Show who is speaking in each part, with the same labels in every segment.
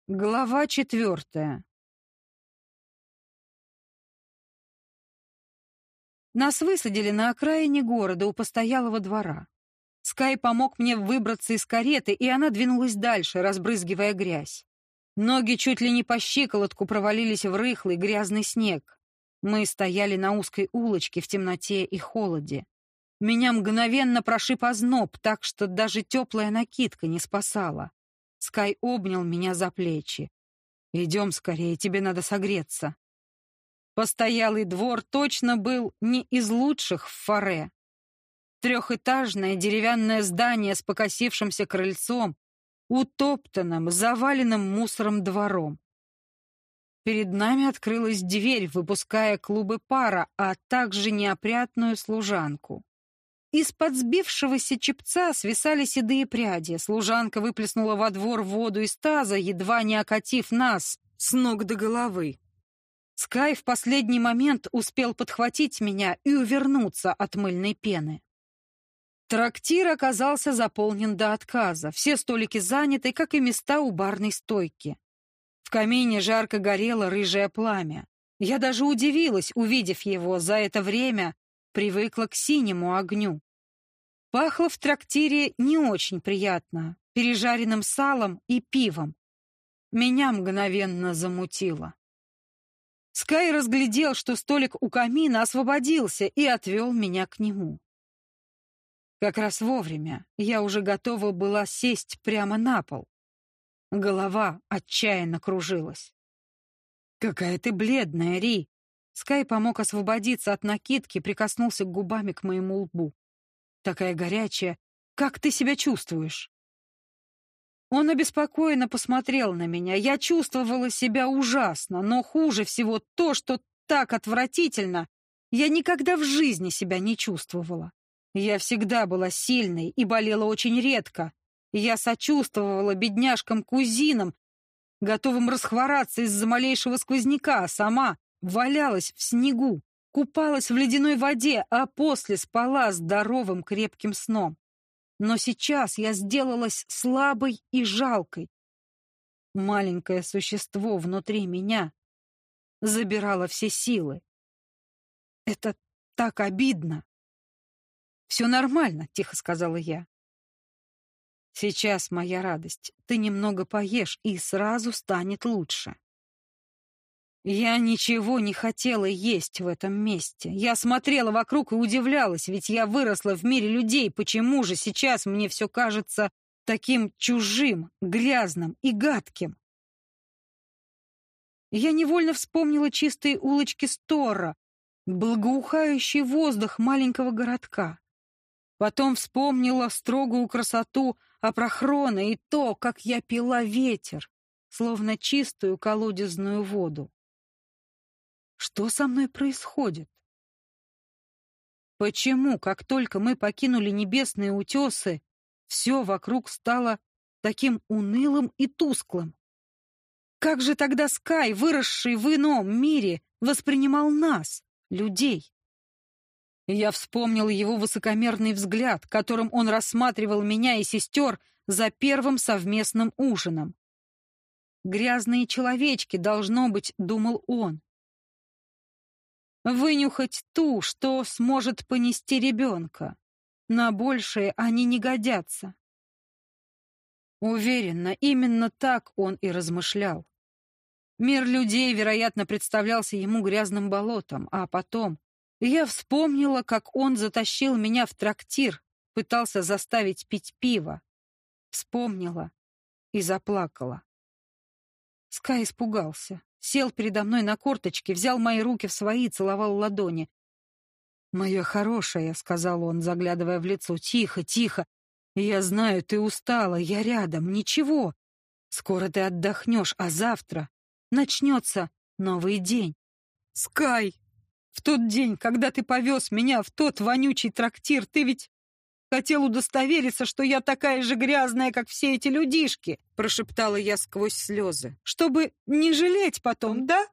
Speaker 1: Глава 4. Нас высадили на окраине города у постоялого двора. Скай помог мне выбраться из кареты, и она двинулась дальше, разбрызгивая грязь. Ноги чуть ли не по щиколотку провалились в рыхлый грязный снег. Мы стояли на узкой улочке в темноте и холоде. Меня мгновенно прошиб озноб, так что даже теплая накидка не спасала. Скай обнял меня за плечи. «Идем скорее, тебе надо согреться». Постоялый двор точно был не из лучших в Фаре. Трехэтажное деревянное здание с покосившимся крыльцом, утоптанным, заваленным мусором двором. Перед нами открылась дверь, выпуская клубы пара, а также неопрятную служанку. Из-под сбившегося чепца свисали седые пряди. Служанка выплеснула во двор воду из таза, едва не окатив нас с ног до головы. Скай в последний момент успел подхватить меня и увернуться от мыльной пены. Трактир оказался заполнен до отказа. Все столики заняты, как и места у барной стойки. В камине жарко горело рыжее пламя. Я даже удивилась, увидев его. За это время привыкла к синему огню. Пахло в трактире не очень приятно, пережаренным салом и пивом. Меня мгновенно замутило. Скай разглядел, что столик у камина освободился, и отвел меня к нему. Как раз вовремя. Я уже готова была сесть прямо на пол. Голова отчаянно кружилась. «Какая ты бледная, Ри!» Скай помог освободиться от накидки, прикоснулся губами к моему лбу. «Такая горячая. Как ты себя чувствуешь?» Он обеспокоенно посмотрел на меня. Я чувствовала себя ужасно, но хуже всего то, что так отвратительно я никогда в жизни себя не чувствовала. Я всегда была сильной и болела очень редко. Я сочувствовала бедняжкам-кузинам, готовым расхвораться из-за малейшего сквозняка, а сама валялась в снегу, купалась в ледяной воде, а после спала здоровым крепким сном. Но сейчас я сделалась слабой и жалкой. Маленькое существо внутри меня забирало все силы. Это так обидно. «Все нормально», — тихо сказала я. «Сейчас, моя радость, ты немного поешь, и сразу станет лучше». Я ничего не хотела есть в этом месте. Я смотрела вокруг и удивлялась, ведь я выросла в мире людей. Почему же сейчас мне все кажется таким чужим, грязным и гадким? Я невольно вспомнила чистые улочки Стора, благоухающий воздух маленького городка. Потом вспомнила строгую красоту Апрахрона и то, как я пила ветер, словно чистую колодезную воду. Что со мной происходит? Почему, как только мы покинули небесные утесы, все вокруг стало таким унылым и тусклым? Как же тогда Скай, выросший в ином мире, воспринимал нас, людей? Я вспомнил его высокомерный взгляд, которым он рассматривал меня и сестер за первым совместным ужином. «Грязные человечки, должно быть», — думал он. Вынюхать ту, что сможет понести ребенка. На большее они не годятся. Уверенно, именно так он и размышлял. Мир людей, вероятно, представлялся ему грязным болотом, а потом я вспомнила, как он затащил меня в трактир, пытался заставить пить пиво. Вспомнила и заплакала. Скай испугался. Сел передо мной на корточки, взял мои руки в свои и целовал ладони. «Моя хорошая», — сказал он, заглядывая в лицо, — «тихо, тихо. Я знаю, ты устала, я рядом, ничего. Скоро ты отдохнешь, а завтра начнется новый день». «Скай, в тот день, когда ты повез меня в тот вонючий трактир, ты ведь хотел удостовериться, что я такая же грязная, как все эти людишки», — прошептала я сквозь слезы. «Чтобы не жалеть потом, да?»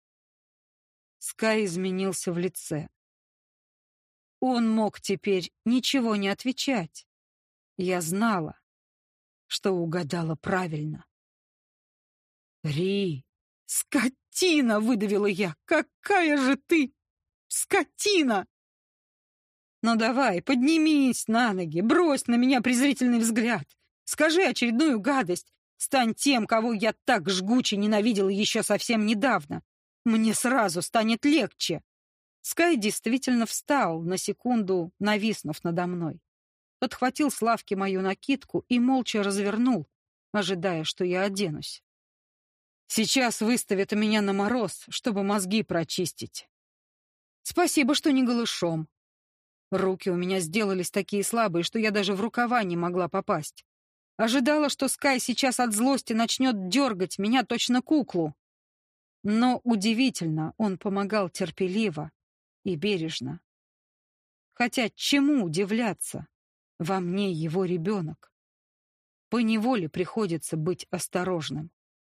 Speaker 1: Скай изменился в лице. Он мог теперь ничего не отвечать. Я знала, что угадала правильно. Ри, скотина!» — выдавила я. «Какая же ты скотина!» «Ну давай, поднимись на ноги, брось на меня презрительный взгляд. Скажи очередную гадость. Стань тем, кого я так жгуче ненавидела еще совсем недавно. Мне сразу станет легче». Скай действительно встал, на секунду нависнув надо мной. Подхватил с лавки мою накидку и молча развернул, ожидая, что я оденусь. «Сейчас выставят меня на мороз, чтобы мозги прочистить. Спасибо, что не голышом. Руки у меня сделались такие слабые, что я даже в рукава не могла попасть. Ожидала, что Скай сейчас от злости начнет дергать меня точно куклу. Но удивительно, он помогал терпеливо и бережно. Хотя чему удивляться? Во мне его ребенок. Поневоле приходится быть осторожным.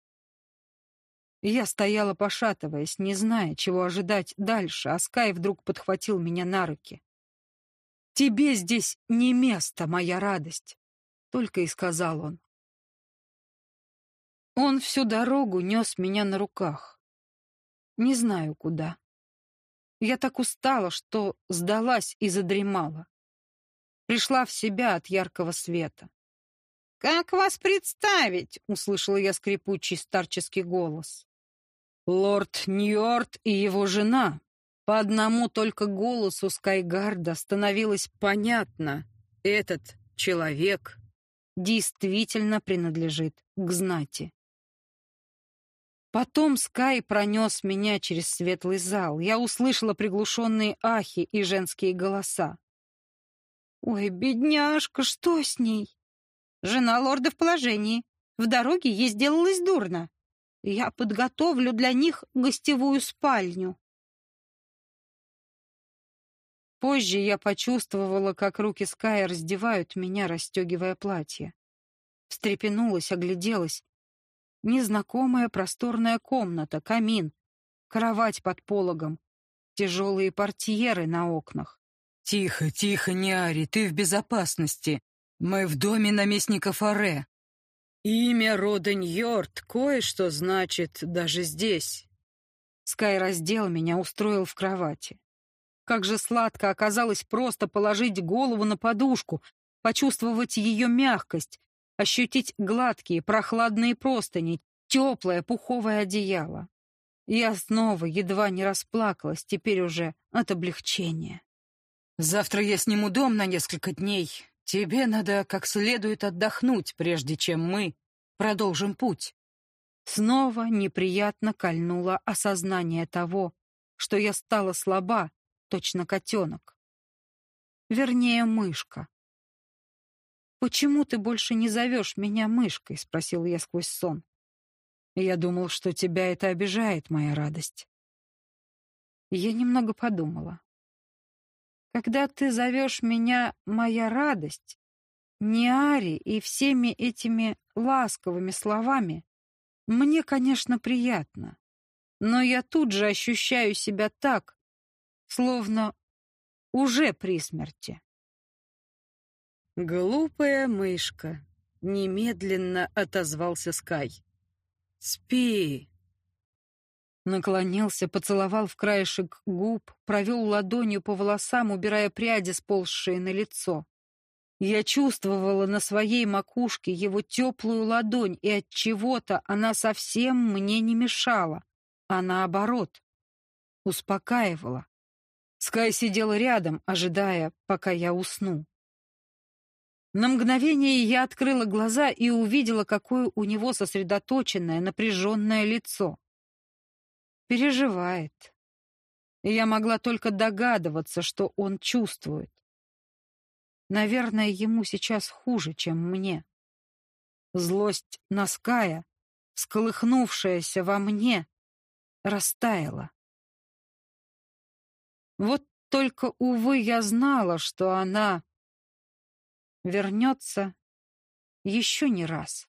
Speaker 1: Я стояла, пошатываясь, не зная, чего ожидать дальше, а Скай вдруг подхватил меня на руки. «Тебе здесь не место, моя радость», — только и сказал он. Он всю дорогу нес меня на руках. Не знаю куда. Я так устала, что сдалась и задремала. Пришла в себя от яркого света. «Как вас представить?» — услышала я скрипучий старческий голос. Лорд Ньорд и его жена. По одному только голосу Скайгарда становилось понятно, этот человек действительно принадлежит к знати. Потом Скай пронес меня через светлый зал. Я услышала приглушенные ахи и женские голоса. «Ой, бедняжка, что с ней?» «Жена лорда в положении. В дороге ей сделалось дурно. Я подготовлю для них гостевую спальню». Позже я почувствовала, как руки Ская раздевают меня, расстегивая платье. Встрепенулась, огляделась. Незнакомая просторная комната, камин, кровать под пологом, тяжелые портьеры на окнах.
Speaker 2: «Тихо, тихо, Ниари, ты в безопасности. Мы в доме наместника Фаре. Имя рода Ньорд кое-что значит даже здесь».
Speaker 1: Скай раздел меня, устроил в кровати. Как же сладко оказалось просто положить голову на подушку, почувствовать ее мягкость, ощутить гладкие, прохладные простыни, теплое пуховое одеяло. Я снова едва не расплакалась, теперь уже от облегчения.
Speaker 2: «Завтра я сниму дом на несколько дней. Тебе надо как следует отдохнуть, прежде чем мы продолжим путь».
Speaker 1: Снова неприятно кольнуло осознание того, что я стала слаба, точно котенок. Вернее, мышка. «Почему ты больше не зовешь меня мышкой?» — спросил я сквозь сон. «Я думал, что тебя это обижает, моя радость». Я немного подумала. «Когда ты зовешь меня «моя радость», Ниари и всеми этими ласковыми словами, мне, конечно, приятно, но я тут же ощущаю себя так, словно уже при смерти».
Speaker 2: «Глупая мышка», — немедленно отозвался Скай. «Спи».
Speaker 1: Наклонился, поцеловал в краешек губ, провел ладонью по волосам, убирая пряди, сползшие на лицо. Я чувствовала на своей макушке его теплую ладонь, и от чего-то она совсем мне не мешала, а наоборот, успокаивала. Скай сидел рядом, ожидая, пока я усну. На мгновение я открыла глаза и увидела, какое у него сосредоточенное, напряженное лицо. Переживает. И я могла только догадываться, что он чувствует. Наверное, ему сейчас хуже, чем мне. Злость на Ская, всколыхнувшаяся во мне, растаяла. Вот только, увы, я знала, что она вернется еще не раз.